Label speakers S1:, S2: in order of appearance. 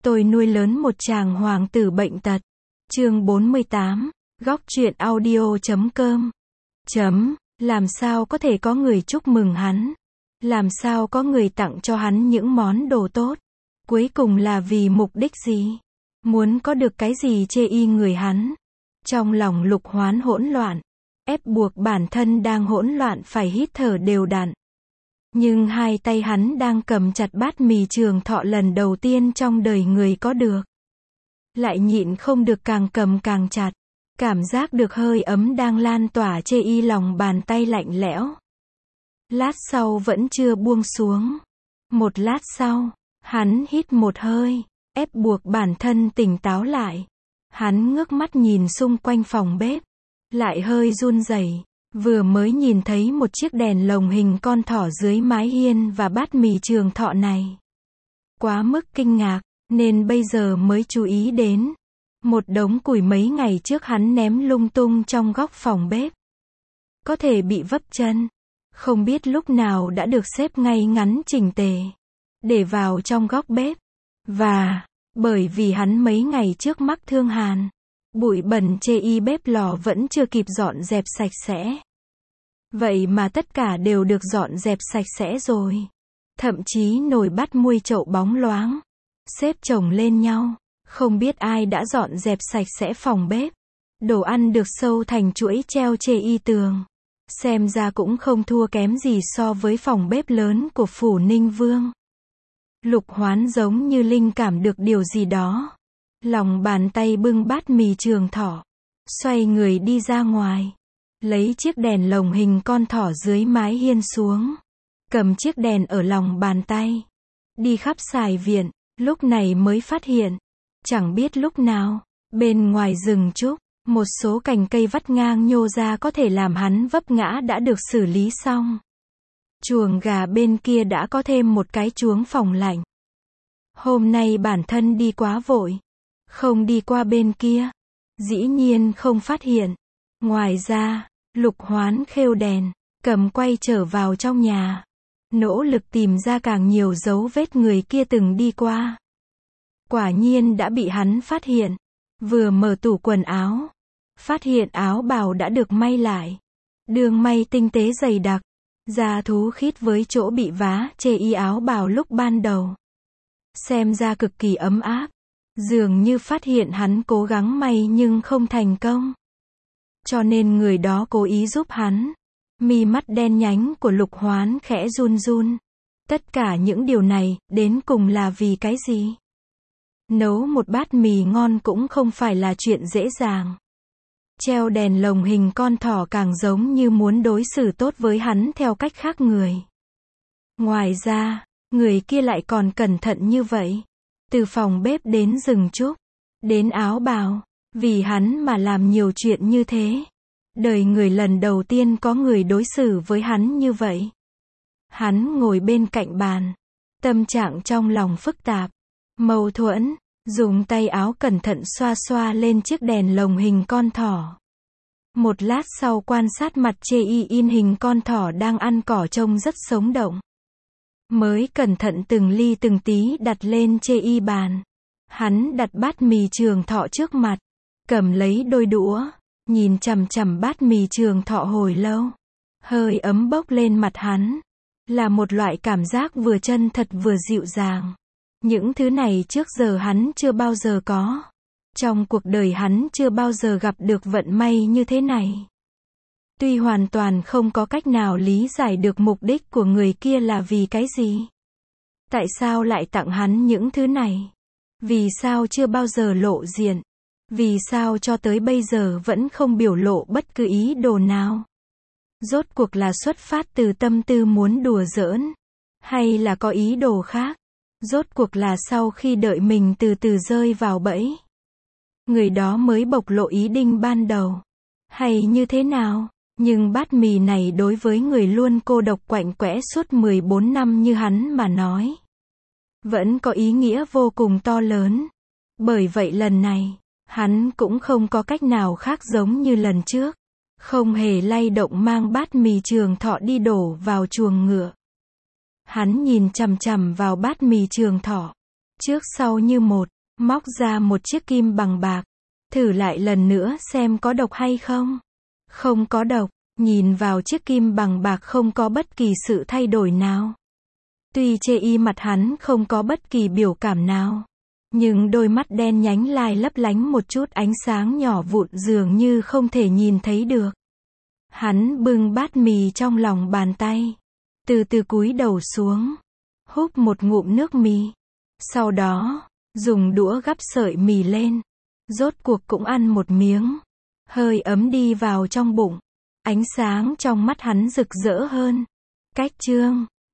S1: Tôi nuôi lớn một chàng hoàng tử bệnh tật. Chương 48. Góc truyện audio.com. Làm sao có thể có người chúc mừng hắn? Làm sao có người tặng cho hắn những món đồ tốt? Cuối cùng là vì mục đích gì? Muốn có được cái gì chê y người hắn? Trong lòng Lục Hoán hỗn loạn, ép buộc bản thân đang hỗn loạn phải hít thở đều đặn. Nhưng hai tay hắn đang cầm chặt bát mì Trường Thọ lần đầu tiên trong đời người có được. Lại nhịn không được, càng cầm càng chặt. Cảm giác được hơi ấm đang lan tỏa chê y lòng bàn tay lạnh lẽo. Lát sau vẫn chưa buông xuống. Một lát sau, hắn hít một hơi, ép buộc bản thân tỉnh táo lại. Hắn ngước mắt nhìn xung quanh phòng bếp, lại hơi run rẩy. Vừa mới nhìn thấy một chiếc đèn lồng hình con thỏ dưới mái hiên và bát mì Trường Thọ này. Quá mức kinh ngạc, nên bây giờ mới chú ý đến. Một đống củi mấy ngày trước hắn ném lung tung trong góc phòng bếp. Có thể bị vấp chân. Không biết lúc nào đã được xếp ngay ngắn chỉnh tề. Để vào trong góc bếp. Và, bởi vì hắn mấy ngày trước mắc thương hàn. Bụi bẩn chê y bếp lò vẫn chưa kịp dọn dẹp sạch sẽ. Vậy mà tất cả đều được dọn dẹp sạch sẽ rồi. Thậm chí nồi bát muôi chậu bóng loáng. Xếp chồng lên nhau. Không biết ai đã dọn dẹp sạch sẽ phòng bếp. Đồ ăn được sâu thành chuỗi treo chê y tường. Xem ra cũng không thua kém gì so với phòng bếp lớn của phủ Ninh Vương. Lục Hoán giống như linh cảm được điều gì đó. Lòng bàn tay bưng bát mì Trường Thọ. Xoay người đi ra ngoài. Lấy chiếc đèn lồng hình con thỏ dưới mái hiên xuống. Cầm chiếc đèn ở lòng bàn tay. Đi khắp xài viện. Lúc này mới phát hiện. Chẳng biết lúc nào, bên ngoài rừng trúc, một số cành cây vắt ngang nhô ra có thể làm hắn vấp ngã đã được xử lý xong. Chuồng gà bên kia đã có thêm một cái chuông phòng lạnh. Hôm nay bản thân đi quá vội. Không đi qua bên kia. Dĩ nhiên không phát hiện. Ngoài ra, Lục Hoán khêu đèn, cầm quay trở vào trong nhà. Nỗ lực tìm ra càng nhiều dấu vết người kia từng đi qua. Quả nhiên đã bị hắn phát hiện. Vừa mở tủ quần áo, phát hiện áo bào đã được may lại. Đường may tinh tế dày đặc, da thú khít với chỗ bị vá chê y áo bào lúc ban đầu. Xem ra cực kỳ ấm áp. Dường như phát hiện hắn cố gắng may nhưng không thành công. Cho nên người đó cố ý giúp hắn. Mi mắt đen nhánh của Lục Hoán khẽ run run. Tất cả những điều này, đến cùng là vì cái gì? Nấu một bát mì ngon cũng không phải là chuyện dễ dàng. Treo đèn lồng hình con thỏ càng giống như muốn đối xử tốt với hắn theo cách khác người. Ngoài ra, người kia lại còn cẩn thận như vậy. Từ phòng bếp đến rừng trúc, đến áo bào, vì hắn mà làm nhiều chuyện như thế. Đời người lần đầu tiên có người đối xử với hắn như vậy. Hắn ngồi bên cạnh bàn, tâm trạng trong lòng phức tạp, mâu thuẫn, dùng tay áo cẩn thận xoa xoa lên chiếc đèn lồng hình con thỏ. Một lát sau quan sát mặt chê y in hình con thỏ đang ăn cỏ trông rất sống động. Mới cẩn thận từng ly từng tí đặt lên chê y bàn. Hắn đặt bát mì Trường Thọ trước mặt, cầm lấy đôi đũa, nhìn chằm chằm bát mì Trường Thọ hồi lâu. Hơi ấm bốc lên mặt hắn. Là một loại cảm giác vừa chân thật vừa dịu dàng. Những thứ này trước giờ hắn chưa bao giờ có. Trong cuộc đời hắn chưa bao giờ gặp được vận may như thế này. Tuy hoàn toàn không có cách nào lý giải được mục đích của người kia là vì cái gì. Tại sao lại tặng hắn những thứ này? Vì sao chưa bao giờ lộ diện? Vì sao cho tới bây giờ vẫn không biểu lộ bất cứ ý đồ nào? Rốt cuộc là xuất phát từ tâm tư muốn đùa giỡn? Hay là có ý đồ khác? Rốt cuộc là sau khi đợi mình từ từ rơi vào bẫy, người đó mới bộc lộ ý định ban đầu? Hay như thế nào? Nhưng bát mì này đối với người luôn cô độc quạnh quẽ suốt 14 năm như hắn mà nói, vẫn có ý nghĩa vô cùng to lớn. Bởi vậy lần này, hắn cũng không có cách nào khác giống như lần trước. Không hề lay động mang bát mì Trường Thọ đi đổ vào chuồng ngựa. Hắn nhìn chằm chằm vào bát mì Trường Thọ. Trước sau như một, Móc ra một chiếc kim bằng bạc. Thử lại lần nữa xem có độc hay không. Không có độc. Nhìn vào chiếc kim bằng bạc không có bất kỳ sự thay đổi nào. Tuy chê y mặt hắn không có bất kỳ biểu cảm nào. Nhưng đôi mắt đen nhánh lai lấp lánh một chút ánh sáng nhỏ vụn dường như không thể nhìn thấy được. Hắn bưng bát mì trong lòng bàn tay. Từ từ cúi đầu xuống. Húp một ngụm nước mì. Sau đó, dùng đũa gắp sợi mì lên. Rốt cuộc cũng ăn một miếng. Hơi ấm đi vào trong bụng. Ánh sáng trong mắt hắn rực rỡ hơn. Cách chương